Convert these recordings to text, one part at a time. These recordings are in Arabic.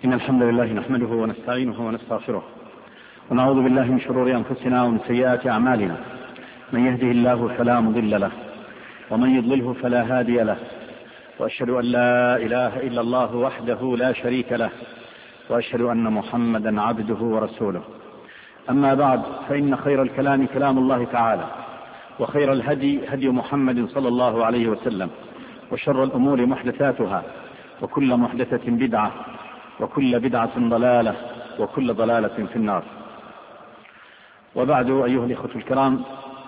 إن الحمد لله نحمده ونستعينه ونستغفره ونعوذ بالله من شرور أنفسنا ومن سيئات أعمالنا. من يهده الله فلا مضل له ومن يضلله فلا هادي له، وأشهد أن لا إله إلا الله وحده لا شريك له، وأشهد أن محمدا عبده ورسوله. أما بعد، فإن خير الكلام كلام الله تعالى، وخير الهدي هدي محمد صلى الله عليه وسلم، وشر الأمور محدثاتها، وكل محدثة بدعة، وكل بدعة ضلالة، وكل ضلالة في النار. وبعد، أيها الإخوة الكرام،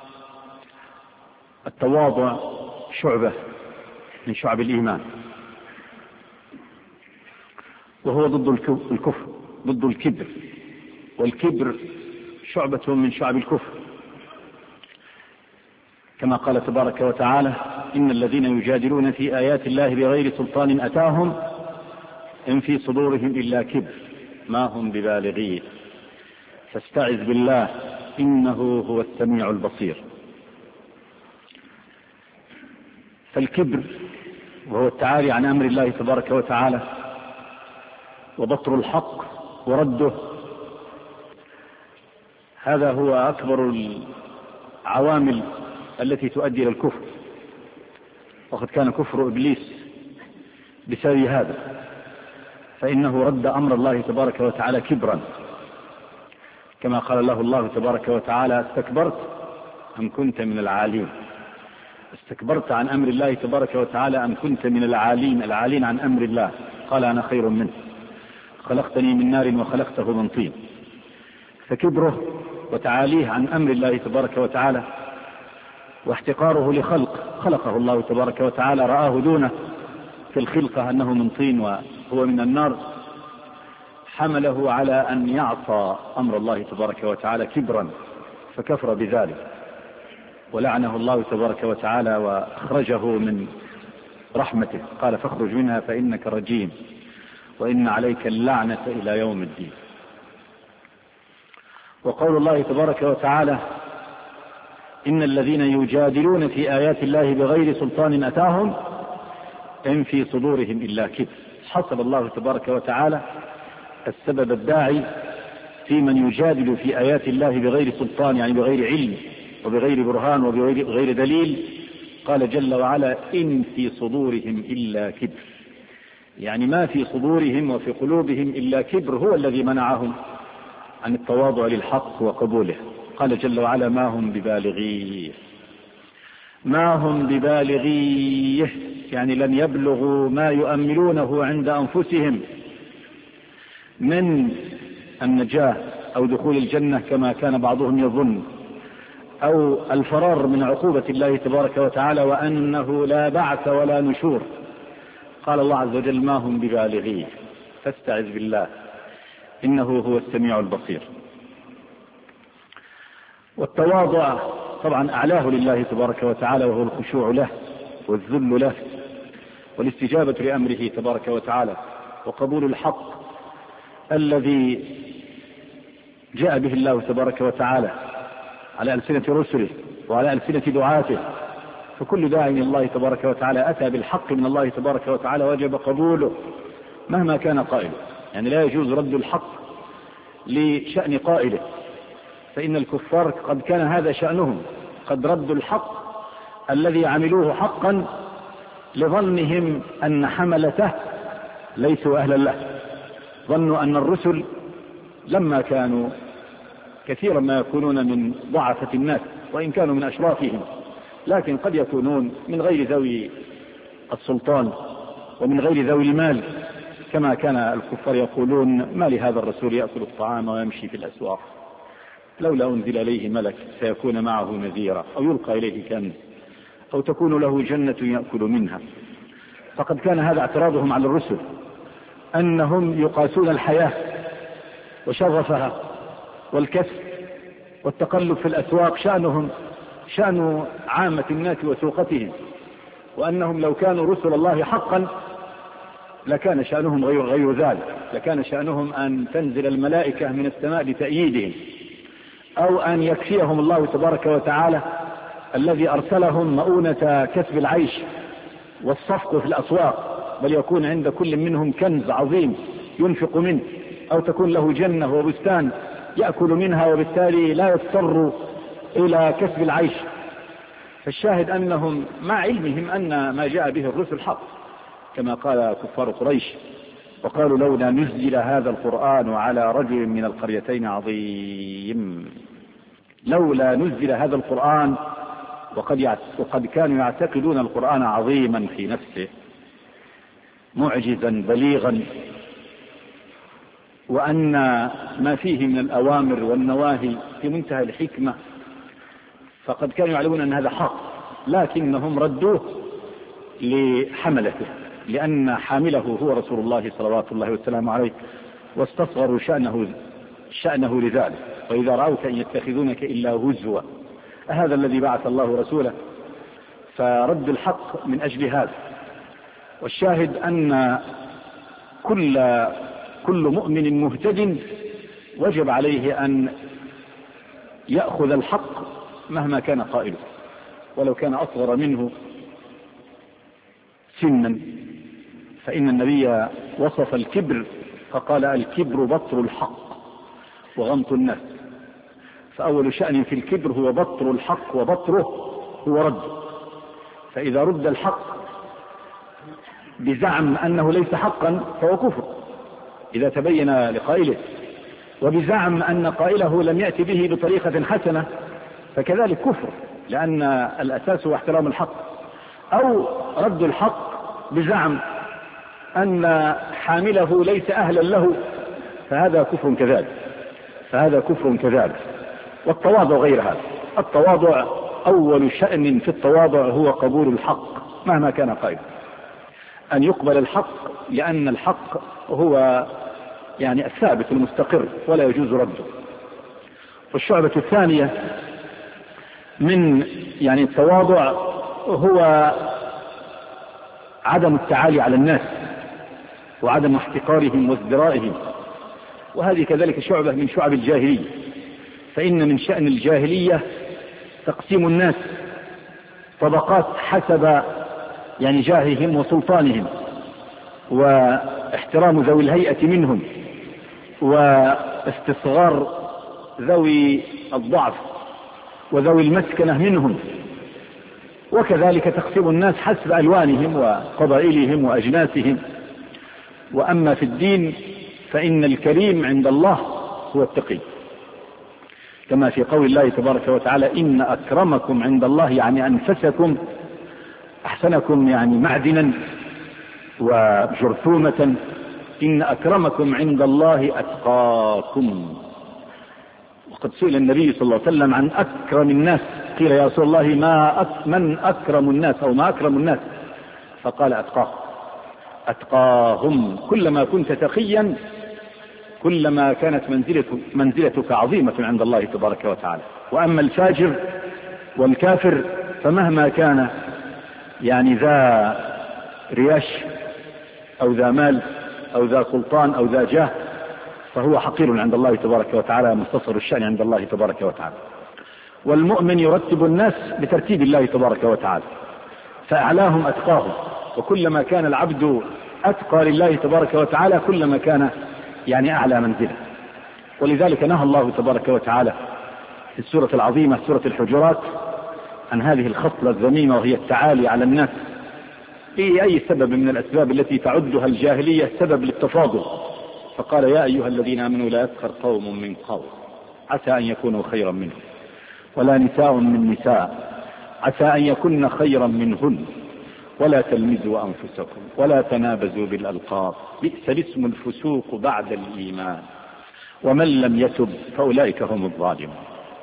التواضع شعبة من شعب الإيمان، وهو ضد الكفر، ضد الكبر، والكبر شعبة من شعب الكفر، كما قال تبارك وتعالى: إن الذين يجادلون في آيات الله بغير سلطان أتاهم إن في صدورهم إلا كبر ما هم ببالغيه فاستعذ بالله إنه هو السميع البصير. فالكبر وهو التعالي عن أمر الله تبارك وتعالى وبطر الحق ورده، هذا هو أكبر العوامل التي تؤدي إلى الكفر، وقد كان كفر إبليس بسبب هذا، فإنه رد أمر الله تبارك وتعالى كبرا، كما قال له الله تبارك وتعالى: استكبرت أم كنت من العالين؟ استكبرت عن أمر الله تبارك وتعالى أم كنت من العالين عن أمر الله؟ قال: أنا خير منه، خلقتني من نار وخلقته من طين. فكبره وتعاليه عن أمر الله تبارك وتعالى واحتقاره خلقه الله تبارك وتعالى، رآه دونه في الخلقة أنه من طين وهو من النار، حمله على أن يعصى أمر الله تبارك وتعالى كبرا، فكفر بذلك ولعنه الله تبارك وتعالى وأخرجه من رحمته، قال: فاخرج منها فإنك رجيم وإن عليك اللعنة إلى يوم الدين. وقول الله تبارك وتعالى: إن الذين يجادلون في آيات الله بغير سلطان أتاهم إن في صدورهم إلا كبر، حصل الله تبارك وتعالى السبب الداعي في من يجادل في آيات الله بغير سلطان، يعني بغير علم وبغير برهان وبغير دليل. قال جل وعلا: إن في صدورهم إلا كبر، يعني ما في صدورهم وفي قلوبهم إلا كبر، هو الذي منعهم عن التواضع للحق وقبوله. قال جل وعلا: ما هم ببالغيه، ما هم ببالغيه، يعني لن يبلغوا ما يؤملونه عند أنفسهم من النجاة أو دخول الجنة كما كان بعضهم يظن، أو الفرار من عقوبة الله تبارك وتعالى، وأنه لا بعث ولا نشور. قال الله عز وجل: ما هم ببالغيه فاستعذ بالله إنه هو السميع البصير. والتواضع طبعا أعلاه لله تبارك وتعالى، وهو الخشوع له والذل له والاستجابة لأمره تبارك وتعالى، وقبول الحق الذي جاء به الله تبارك وتعالى على ألسنة رسله وعلى ألسنة دعاته. فكل داعي من الله تبارك وتعالى أتى بالحق من الله تبارك وتعالى وجب قبوله مهما كان قائله، يعني لا يجوز رد الحق لشأن قائله، فإن الكفار قد كان هذا شأنهم، قد ردوا الحق الذي عملوه حقا لظنهم أن حملته ليسوا أهلا له. ظنوا أن الرسل لما كانوا كثيرا ما يكونون من ضعفة الناس وإن كانوا من أشرافهم، لكن قد يكونون من غير ذوي السلطان ومن غير ذوي المال، كما كان الكفار يقولون: ما لهذا الرسول يأكل الطعام ويمشي في الأسواق، لولا أنزل إليه ملك فيكون معه نذيرا، أو يلقى إليه كنز، أو تكون له جنة يأكل منها. فقد كان هذا اعتراضهم على الرسل، أنهم يقاسون الحياة وشرفها والكسب والتقلب في الأسواق شأنهم شأن عامة الناس وسوقتهم، وأنهم لو كانوا رسل الله حقا لكان شأنهم غير ذلك، لكان شأنهم أن تنزل الملائكة من السماء لتأييدهم، أو أن يكفيهم الله تبارك وتعالى الذي أرسلهم مؤونة كسب العيش والصفق في الأسواق، بل يكون عند كل منهم كنز عظيم ينفق منه، أو تكون له جنة وبستان يأكل منها وبالتالي لا يضطر إلى كسب العيش. فالشاهد أنهم مع علمهم أن ما جاء به الرسل حق، كما قال كفار قريش وقالوا لولا نزل هذا القرآن على رجل من القريتين عظيم، لولا نزل هذا القرآن، وقد كانوا يعتقدون القرآن عظيما في نفسه، معجزا بليغا، وأن ما فيه من الأوامر والنواهي في منتهى الحكمة، فقد كانوا يعلمون أن هذا حق، لكنهم ردوه لحملته، لأن حامله هو رسول الله صلوات الله وسلامه عليه، واستصغروا شأنه لذلك، وإذا رأوك إن يتخذونك إلا هزوا، هذا الذي بعث الله رسوله، فرد الحق من أجل هذا. والشاهد أن كل مؤمن مهتد وجب عليه أن يأخذ الحق مهما كان قائله، ولو كان أصغر منه سنا، فإن النبي وصف الكبر فقال الكبر بطر الحق وغمط الناس، فأول شأن في الكبر هو بطر الحق، وبطره هو رد. فإذا رد الحق بزعم أنه ليس حقا فهو كفر إذا تبين لقائله، وبزعم أن قائله لم يأتي به بطريقة حسنة فكذلك كفر، لأن الأساس هو احترام الحق. أو رد الحق بزعم أن حامله ليس أهلا له فهذا كفر كذلك. والتواضع غير هذا. التواضع أول شأن في التواضع هو قبول الحق مهما كان قائلا، أن يقبل الحق، لأن الحق هو يعني الثابت المستقر ولا يجوز رده. والشعبة الثانية من يعني التواضع هو عدم التعالي على الناس وعدم احتقارهم وازدرائهم، وهذه كذلك شعبة من شعب الجاهلية. فإن من شأن الجاهلية تقسيم الناس طبقات حسب يعني جاههم وسلطانهم، واحترام ذوي الهيئة منهم، واستصغار ذوي الضعف وذوي المسكنة منهم، وكذلك تقسيم الناس حسب ألوانهم وقبائلهم وأجناسهم. وأما في الدين فإن الكريم عند الله هو التقي، كما في قول الله تبارك وتعالى إن أكرمكم عند الله، يعني أنفسكم أحسنكم يعني معدنا وجرثومة، إن أكرمكم عند الله أتقاكم. وقد سئل النبي صلى الله عليه وسلم عن أكرم الناس، قيل يا رسول الله من أكرم الناس أو ما أكرم الناس؟ فقال أتقاهم. كلما كنت تقيا كلما كانت منزلتك عظيمة عند الله تبارك وتعالى. وأما الفاجر والكافر فمهما كان يعني ذا رياش أو ذا مال أو ذا سلطان أو ذا جاه فهو حقير عند الله تبارك وتعالى، مستصغر الشأن عند الله تبارك وتعالى. والمؤمن يرتب الناس بترتيب الله تبارك وتعالى، فأعلاهم أتقاهم، وكلما كان العبد أتقى لله تبارك وتعالى كلما كان يعني أعلى منزله. ولذلك نهى الله تبارك وتعالى في السورة العظيمة سورة الحجرات عن هذه الخصلة الذميمة، وهي التعالي على الناس بأي سبب من الأسباب التي تعدها الجاهلية سبب للتفاضل. فقال يا أيها الذين آمنوا لا يسخر قوم من قوم عسى أن يكونوا خيرا منهم، ولا نساء من نساء عسى أن يكن خيرا منهن، ولا تلمزوا أنفسكم ولا تنابزوا بالألقاب بئس الاسم الفسوق بعد الإيمان ومن لم يتب فأولئك هم الظالمون.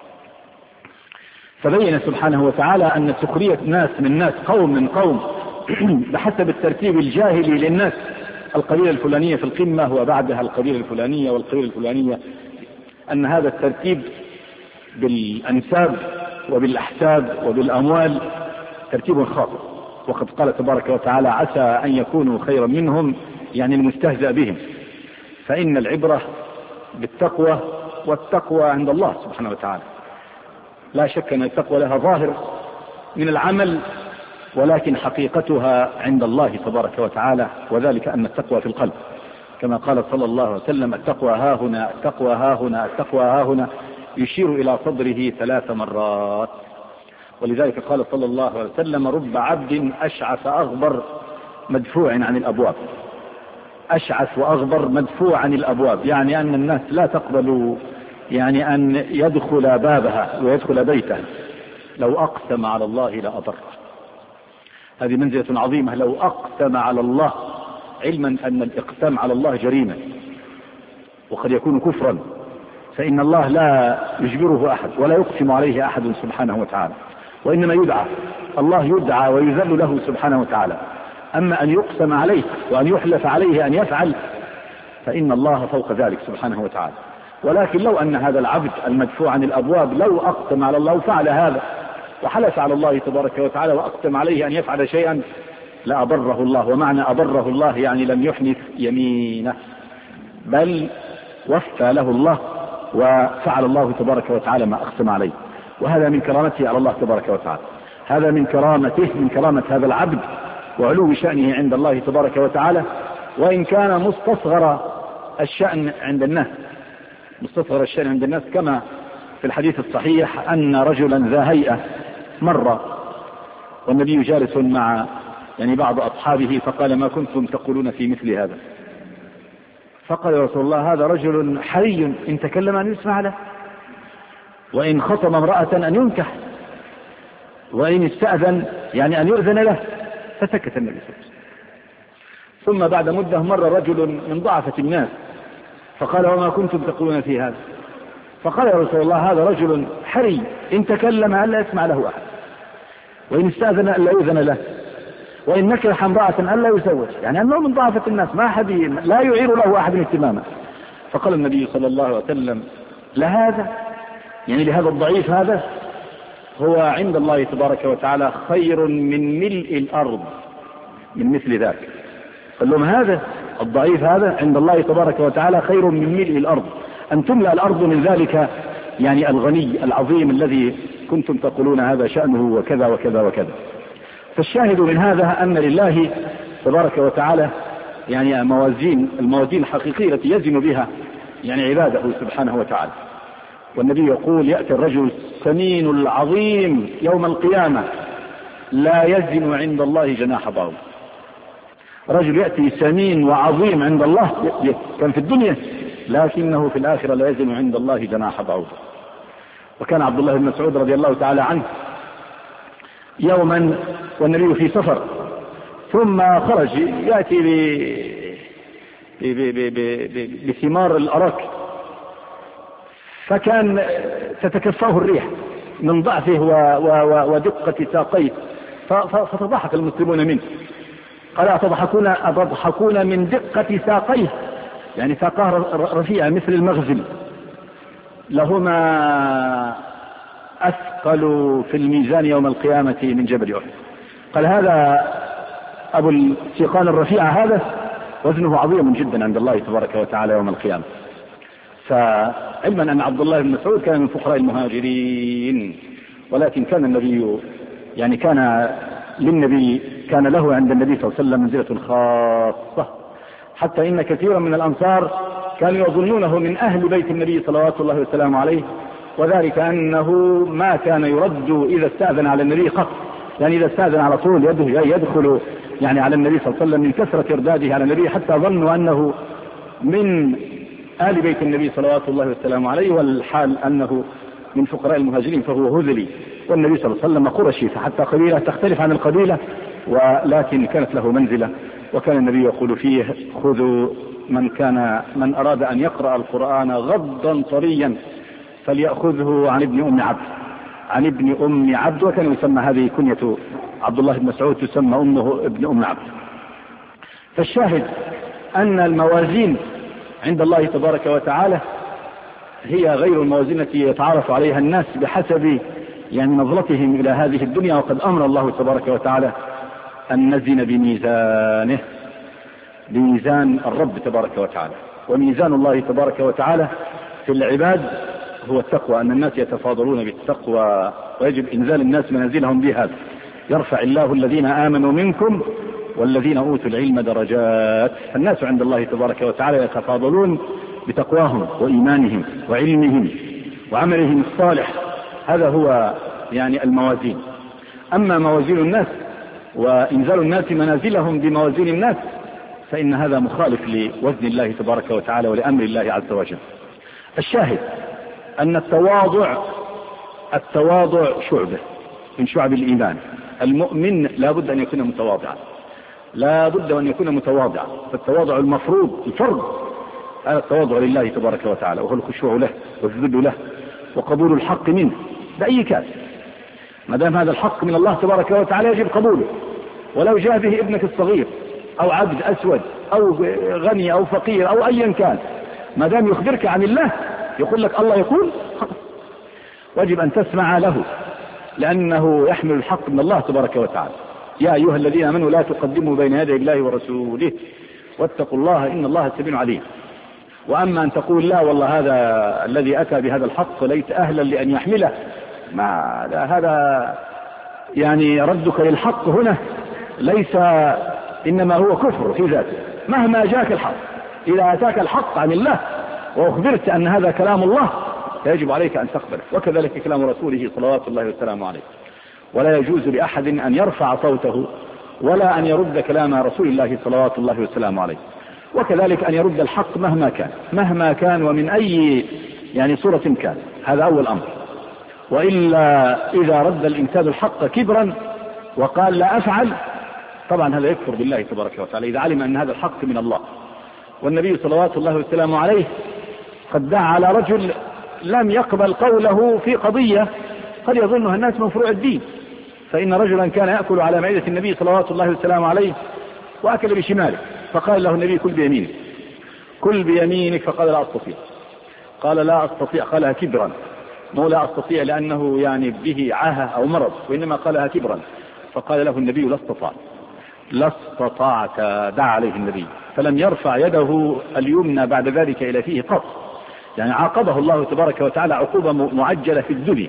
فبين سبحانه وتعالى أن سخرية ناس من ناس، قوم من قوم، بحسب الترتيب الجاهلي للناس، القبيلة الفلانية في القمة وبعدها القبيلة الفلانية والقبيلة الفلانية، أن هذا الترتيب بالأنساب وبالأحساب وبالأموال ترتيب خاطئ. وقد قال تبارك وتعالى عسى أن يكونوا خيرا منهم، يعني المستهزأ بهم. فإن العبرة بالتقوى، والتقوى عند الله سبحانه وتعالى. لا شك أن التقوى لها ظاهر من العمل، ولكن حقيقتها عند الله تبارك وتعالى، وذلك أن التقوى في القلب، كما قال صلى الله عليه وسلم: التقوى ها هنا، التقوى ها هنا، التقوى ها هنا، يشير إلى صدره 3 مرات. ولذلك قال صلى الله عليه وسلم: رب عبد أشعث أغبر مدفوع عن الأبواب. أشعث وأغبر مدفوع عن الأبواب، يعني أن الناس لا تقبل يعني أن يدخل بابها ويدخل بيتها. لو أقسم على الله لأبره. هذه منزلة عظيمة. لو أقسم على الله، علما أن الإقسام على الله جريمة وقد يكون كفرا، فإن الله لا يجبره أحد ولا يقسم عليه أحد سبحانه وتعالى، وإنما يدعى. الله يدعى ويذل له سبحانه وتعالى. أما أن يقسم عليه وأن يحلف عليه أن يفعل، فإن الله فوق ذلك سبحانه وتعالى. ولكن لو أن هذا العبد المدفوع عن الأبواب لو أقسم على الله وفعل هذا وحلف على الله تبارك وتعالى وأقسم عليه أن يفعل شيئا لأبره الله. ومعنى أبره الله يعني لم يحنث يمينه، بل وفى له الله وفعل الله تبارك وتعالى ما أقسم عليه. وهذا من كرامته على الله تبارك وتعالى. هذا من كرامته، من كرامة هذا العبد وعلو شأنه عند الله تبارك وتعالى، وإن كان مستصغر الشأن عند الناس. مستصغر الشأن عند الناس، كما في الحديث الصحيح أن رجلا ذا هيئة مر والنبي جالس مع بعض أصحابه، فقال: ما كنتم تقولون في مثل هذا؟ فقال: يا رسول الله، هذا رجل حري إن تكلم أن يسمع له، وإن خطب امرأة أن ينكح، وإن استأذن أن يؤذن له. فسكت النبي صلى الله عليه وسلم. ثم بعد مدة مر رجل من ضعفة الناس فقال: وما كنتم تقولون في هذا؟ فقال: يا رسول الله، هذا رجل حري إن تكلم ألا يسمع له أحد، وإن استأذن ألا يؤذن له، وإن نكح امرأة ألا يزوج. أنه من ضعفة الناس، ما أحد لا يعير له أحد اهتماما. فقال النبي صلى الله عليه وسلم: لهذا لهذا الضعيف هذا هو عند الله تبارك وتعالى خير من ملء الأرض من مثل ذاك. قال لهم: هذا الضعيف هذا عند الله تبارك وتعالى خير من ملء الأرض، أن تملأ الأرض من ذلك الغني العظيم الذي كنتم تقولون هذا شأنه وكذا وكذا وكذا. فالشاهد من هذا أن لله تبارك وتعالى الموازين الحقيقية التي يزن بها عباده سبحانه وتعالى. والنبي يقول: يأتي الرجل السمين العظيم يوم القيامة لا يزن عند الله جناح بعوضة. رجل يأتي سمين وعظيم عند الله كان في الدنيا، لكنه في الآخرة لا يزن عند الله جناح بعوضة. وكان عبد الله بن مسعود رضي الله تعالى عنه يوما والنبي في سفر، ثم خرج يأتي بثمار الأراك، فكان تتكفاه الريح من ضعفه ودقة ساقيه، فتضحك المسلمون منه. قال: أتضحكون من دقة ساقيه؟ ساقاه رفيعة مثل المغزل، لهما أثقل في الميزان يوم القيامة من جبل أحد. قال: هذا أبو السيقان الرفيعة هذا وزنه عظيم جدا عند الله تبارك وتعالى يوم القيامة. فعلما أن عبد الله بن مسعود كان من فقراء المهاجرين، ولكن كان النبي كان له عند النبي صلى الله عليه وسلم منزلة خاصة، حتى إن كثيرا من الأنصار كانوا يظنونه من أهل بيت النبي صلوات الله وسلامه عليه، وذلك أنه ما كان يرد إذا استأذن على النبي قط، إذا استأذن على طول يدخل على النبي صلى الله عليه وسلم من كثرة إرداده على النبي، حتى ظنوا أنه من آل بيت النبي صلوات الله وسلامه عليه، والحال أنه من فقراء المهاجرين فهو هذلي، والنبي صلى الله عليه وسلم قرشي، فحتى قبيلة تختلف عن القبيلة، ولكن كانت له منزلة. وكان النبي يقول فيه: خذوا من أراد أن يقرأ القرآن غضا طريا فليأخذه عن ابن أم عبد. وكان يسمى، هذه كنية عبد الله بن مسعود، تسمى أمه ابن أم عبد. فالشاهد أن الموازين عند الله تبارك وتعالى هي غير الموازين التي يتعارف عليها الناس بحسب نظرتهم إلى هذه الدنيا. وقد أمر الله تبارك وتعالى أن نزن بميزان الرب تبارك وتعالى. وميزان الله تبارك وتعالى في العباد هو التقوى، أن الناس يتفاضلون بالتقوى، ويجب إنزال الناس منازلهم بهذا. يرفع الله الذين آمنوا منكم والذين أوتوا العلم درجات. الناس عند الله تبارك وتعالى يتفاضلون بتقواهم وإيمانهم وعلمهم وعملهم الصالح. هذا هو يعني الموازين. أما موازين الناس وإنزال الناس منازلهم بموازين الناس فإن هذا مخالف لوزن الله تبارك وتعالى ولأمر الله عز وجل. الشاهد أن التواضع شعبة من شعب الإيمان. المؤمن لا بد أن يكون متواضعا، لا بد أن يكون متواضعا. فالتواضع المفروض الفرض هذا التواضع لله تبارك وتعالى، وهو الخشوع له والذل له وقبول الحق منه بأي كان. ما دام هذا الحق من الله تبارك وتعالى يجب قبوله، ولو جاء به ابنك الصغير أو عبد أسود أو غني أو فقير أو أيا كان، ما دام يخبرك عن الله يقول لك الله يقول واجب أن تسمع له، لأنه يحمل الحق من الله تبارك وتعالى. يا أيها الذين آمنوا لا تقدموا بين يدي الله ورسوله واتقوا الله إن الله سميع عليم. وأما أن تقول لا والله هذا الذي أتى بهذا الحق ليس أهلا لأن يحمله، ما هذا يعني ردك للحق هنا ليس، إنما هو كفر في ذاته. مهما جاك الحق، إذا أتاك الحق عن الله وأخبرت أن هذا كلام الله فيجب عليك أن تقبله، وكذلك كلام رسوله صلوات الله وسلامه عليه. ولا يجوز لأحد أن يرفع صوته ولا أن يرد كلام رسول الله صلوات الله وسلامه عليه، وكذلك أن يرد الحق مهما كان ومن أي يعني صورة كان. هذا أول أمر. وإلا إذا رد الإنسان الحق كبرا وقال لا أفعل، طبعا هذا يكفر بالله تبارك وتعالى إذا علم أن هذا الحق من الله. والنبي صلوات الله وسلامه عليه قد دعا على رجل لم يقبل قوله في قضية قد يظنها الناس من فروع الدين. فإن رجلا كان يأكل على معدة النبي صلوات الله وسلامه عليه وأكل بشماله، فقال له النبي كل بيمينك، فقال لا أستطيع. قال لا أستطيع، قالها كبرا، مو لا أستطيع لأنه يعني به عاهة أو مرض، وإنما قالها كبرا. فقال له النبي لا استطعت، دعا عليه النبي، فلم يرفع يده اليمنى بعد ذلك إلى فيه قط. يعني عاقبه الله تبارك وتعالى عقوبة معجلة في الذل.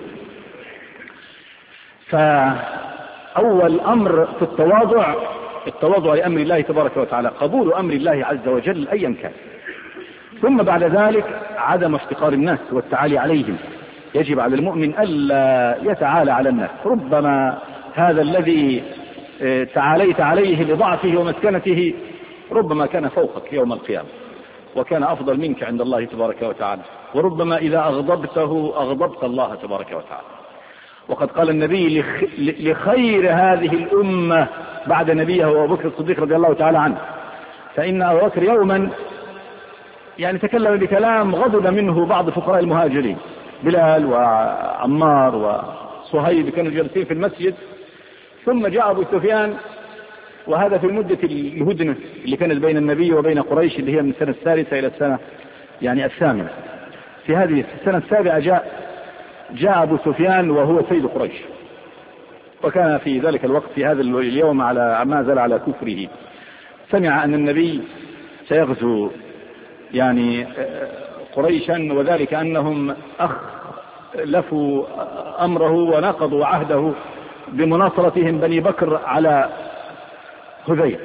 فأول أمر في التواضع لأمر الله تبارك وتعالى، قبول أمر الله عز وجل أيا كان. ثم بعد ذلك عدم افتقار الناس والتعالي عليهم. يجب على المؤمن ألا يتعالى على الناس. ربما هذا الذي تعاليت عليه لضعفه ومسكنته ربما كان فوقك يوم القيامة وكان أفضل منك عند الله تبارك وتعالى، وربما إذا أغضبته أغضبت الله تبارك وتعالى. وقد قال النبي لخير هذه الأمة بعد نبيه أبو بكر الصديق رضي الله تعالى عنه، فإن أبو بكر يوما يعني تكلم بكلام غضب منه بعض فقراء المهاجرين، بلال وعمار وصهيب كانوا جالسين في المسجد، ثم جاء أبو سفيان، وهذا في مدة الهدنة اللي كانت بين النبي وبين قريش اللي هي من السنة الثالثة إلى السنة يعني الثامنة. في هذه السنة السابعة جاء أبو سفيان وهو سيد قريش، وكان في ذلك الوقت في هذا اليوم على ما زال على كفره. سمع أن النبي سيغزو يعني قريشا، وذلك أنهم أخلفوا أمره ونقضوا عهده بمناصرتهم بني بكر على هذيل.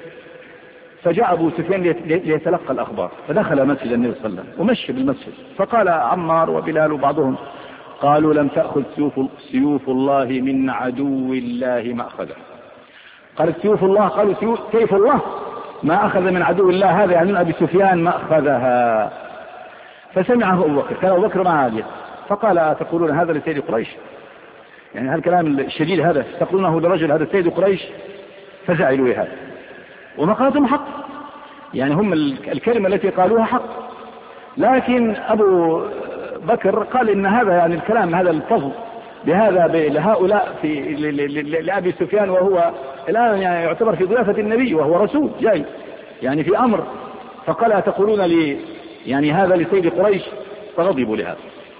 فجاء أبو سفيان ليتلقى الأخبار، فدخل مسجد النبي صلى الله عليه وسلم ومشي بالمسجد، فقال عمار وبلال وبعضهم قالوا لم تأخذ سيوف الله من عدو الله ما أخذه. قالت سيوف الله، قالوا سيف الله ما أخذ من عدو الله، هذا يعني أبي سفيان ما أخذها. فسمعه أبو بكر، كان أبو بكر مع عالية، فقال تقولون هذا لسيد قريش؟ يعني هالكلام الشديد هذا تقولونه لرجل هذا سيد قريش؟ فزعلوا لهذا، وما قالتهم حق، يعني هم الكلمة التي قالوها حق، لكن أبو بكر قال إن هذا يعني الكلام هذا الفضل بهذا لهؤلاء لأبي سفيان، وهو الآن يعني يعتبر في ضيافة النبي وهو رسول جاي يعني في أمر، فقال أتقولون لي يعني هذا لسيد قريش؟ فغضبوا لهذا.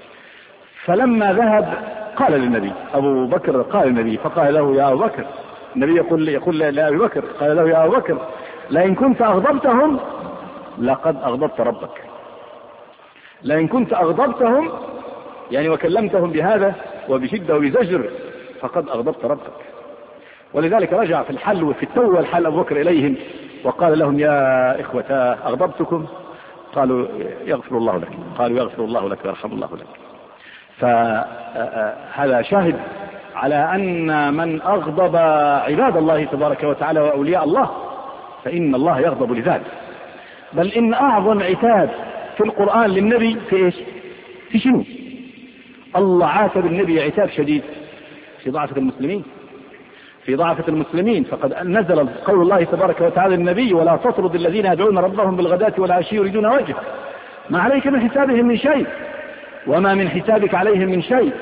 فلما ذهب قال للنبي، أبو بكر قال للنبي، فقال له يا أبو بكر، النبي يقول لأبي بكر، قال له يا أبو بكر لئن كنت أغضبتهم لقد أغضبت ربك، لئن كنت أغضبتهم يعني وكلمتهم بهذا وبشدة وبزجر فقد أغضبت ربك. ولذلك رجع في الحل في التو والحل أبو بكر إليهم وقال لهم يا إخوتاه أغضبتكم؟ قالوا يغفر الله لك. قالوا يغفر الله لك ويرحم الله لك. فهذا شاهد على أن من أغضب عباد الله تبارك وتعالى وأولياء الله فإن الله يغضب لذلك. بل إن أعظم عتاب في القرآن للنبي في إيش؟ في شنو؟ الله عاتب النبي عتاب شديد في ضعفة المسلمين، في ضعفة المسلمين. فقد نزل قول الله تبارك وتعالى النبي ولا تطرد الذين يدعون ربهم بالغداة والعشي يريدون وجهه ما عليك من حسابهم من شيء وما من حسابك عليهم من شيء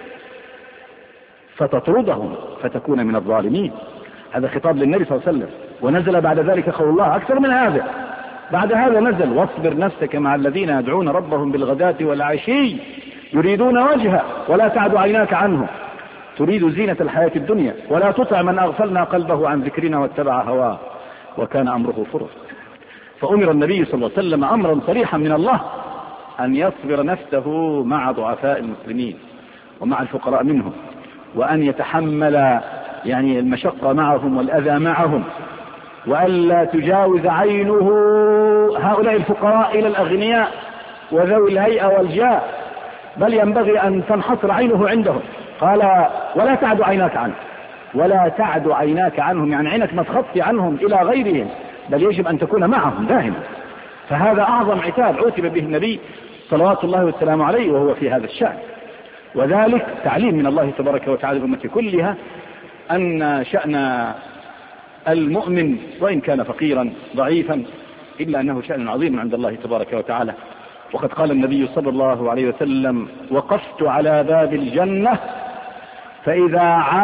فتطردهم فتكون من الظالمين. هذا خطاب للنبي صلى الله عليه وسلم. ونزل بعد ذلك قول الله أكثر من هذا. بعد هذا نزل واصبر نفسك مع الذين يدعون ربهم بالغداة والعشي يريدون وجهه ولا تعد عيناك عنهم تريد زينة الحياة الدنيا ولا تطع من أغفلنا قلبه عن ذكرنا واتبع هواه وكان أمره فرطا. فأمر النبي صلى الله عليه وسلم أمرا صريحا من الله أن يصبر نفسه مع ضعفاء المسلمين ومع الفقراء منهم، وأن يتحمل يعني المشقة معهم والأذى معهم، وألا تجاوز عينه هؤلاء الفقراء إلى الأغنياء وذوي الهيئة والجاه، بل ينبغي أن تنحصر عينه عندهم. قال ولا تعد عيناك عنه، ولا تعد عيناك عنهم، يعني عينك ما تخطي عنهم إلى غيرهم، بل يجب أن تكون معهم دائما. فهذا أعظم عتاب عوتب به النبي صلوات الله والسلام عليه وهو في هذا الشأن. وذلك تعليم من الله تبارك وتعالى الأمة كلها أن شأن المؤمن وإن كان فقيرا ضعيفا إلا أنه شأن عظيم عند الله تبارك وتعالى. وقد قال النبي صلى الله عليه وسلم وقفت على باب الجنة فإذا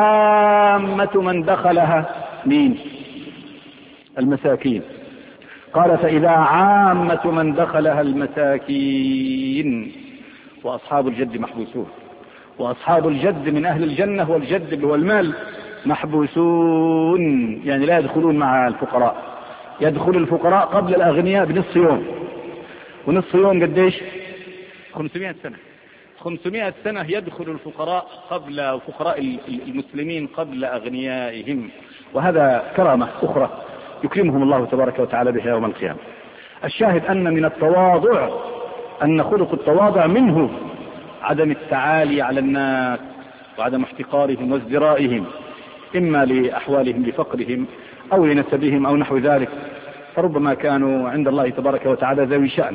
عامة من دخلها مين؟ المساكين. قال فإذا عامة من دخلها المساكين وأصحاب الجد محبوسون. وأصحاب الجد من أهل الجنة والجد اللي هو المال محبوسون، يعني لا يدخلون مع الفقراء. يدخل الفقراء قبل الأغنياء بنصف يوم، ونصف يوم قديش؟ 500 سنة. 500 سنة يدخل الفقراء قبل فقراء المسلمين قبل أغنيائهم. وهذا كرامة أخرى يكرمهم الله تبارك وتعالى بها يوم القيامة. الشاهد أن من التواضع أن خلق التواضع منه عدم التعالي على الناس وعدم احتقارهم وازدرائهم، إما لأحوالهم لفقرهم أو لنسبهم أو نحو ذلك، فربما كانوا عند الله تبارك وتعالى ذوي شأن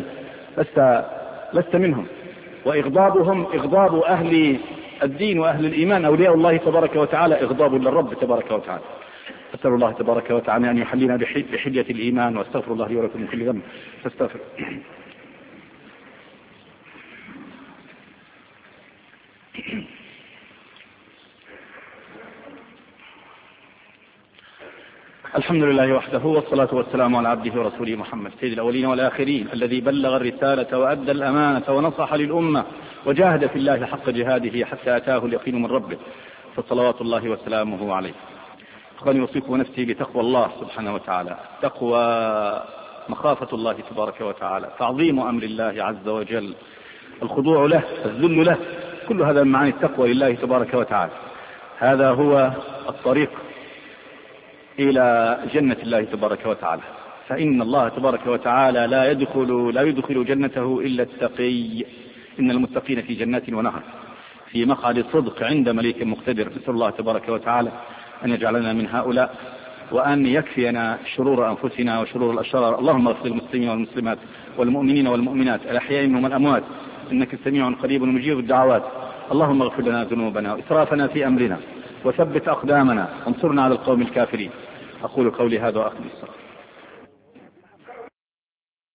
لست منهم. وإغضابهم إغضاب أهل الدين وأهل الإيمان أولياء الله تبارك وتعالى إغضاب للرب تبارك وتعالى. أسأل الله تبارك وتعالى أن يحلينا بحلية الإيمان، واستغفر الله لي ولكم من كل ذنب فاستغفر. الحمد لله وحده، والصلاة والسلام على عبده ورسوله محمد سيد الأولين والآخرين، الذي بلغ الرسالة وأدى الأمانة ونصح للأمة وجاهد في الله حق جهاده حتى أتاه اليقين من ربه، فصلوات الله وسلامه عليه. أخواني أوصيكم ونفسي بتقوى الله سبحانه وتعالى. تقوى مخافة الله تبارك وتعالى، تعظيم أمر الله عز وجل، الخضوع له، الذل له، كل هذا من معاني التقوى لله تبارك وتعالى. هذا هو الطريق إلى جنة الله تبارك وتعالى. فإن الله تبارك وتعالى لا يدخل جنته إلا التقي. إن المتقين في جنات ونهر في مقعد صدق عند مليك مقتدر. نسأل الله تبارك وتعالى أن يجعلنا من هؤلاء، وأن يكفينا شرور أنفسنا وشرور الأشرار. اللهم اغفر للمسلمين والمسلمات والمؤمنين والمؤمنات الأحياء منهم والأموات، إنك سميع قريب مجيب الدعوات. اللهم اغفر لنا ذنوبنا وإسرافنا في أمرنا، وثبت أقدامنا، وانصرنا على القوم الكافرين. أقول قولي هذا وأقم الصلاة.